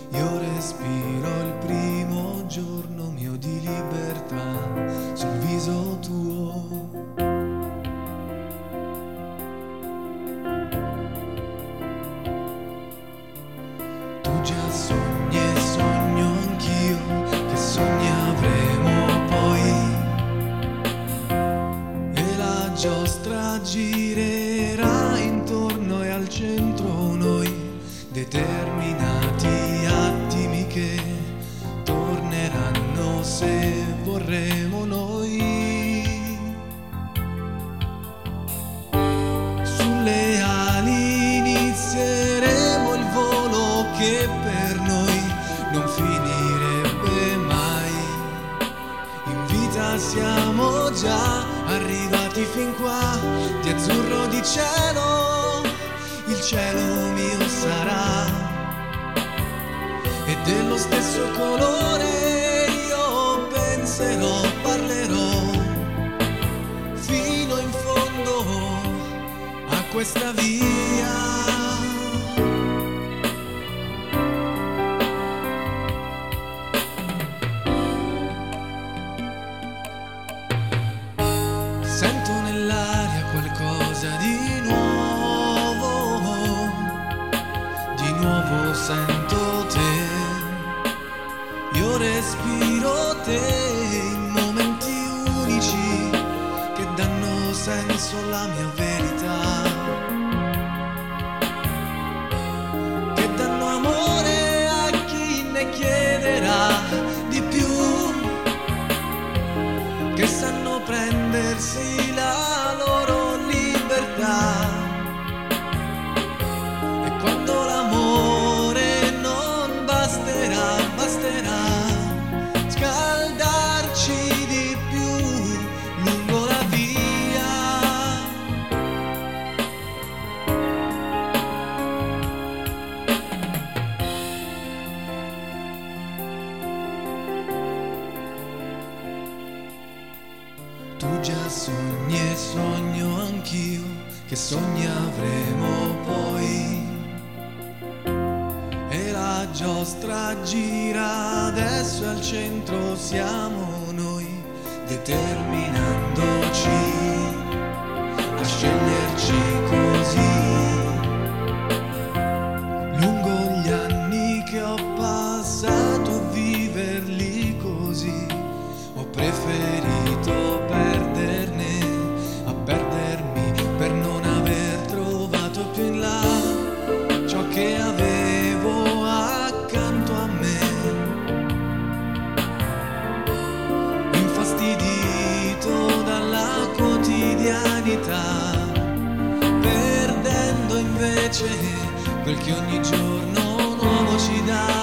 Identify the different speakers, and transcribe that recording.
Speaker 1: Io respiro il primo giorno mio di libertà sul viso tuo. Tu già sogni e sogno anch'io, che sogni avremo poi, e la giostra girerà intorno e al centro noi, determinati attimi che torneranno se vorremo noi. Sulle ali inizieremo il volo che per noi non finirebbe mai. In vita siamo già arrivati fin qua, di azzurro di cielo il cielo mio sarà, e dello stesso colore io penserò, parlerò fino in fondo a questa via. Sento nell'aria qualcosa di nuovo sento te, io respiro te in momenti unici che danno senso alla mia verità, che danno amore a chi ne chiederà di più, che sanno prendersi la loro libertà. E quando l'amore non basterà, basterà scaldarci di più lungo la via. Tu già sogni e sogno anch'io, che sogni avremo poi, e la giostra gira adesso e al centro siamo noi, determinandoci a sceglierci così. Lungo gli anni che ho passato a viverli così, ho preferito perderne a perdermi per non aver trovato più in là ciò che avevo accanto a me, infastidito dalla quotidianità, perdendo invece quel che ogni giorno nuovo ci dà.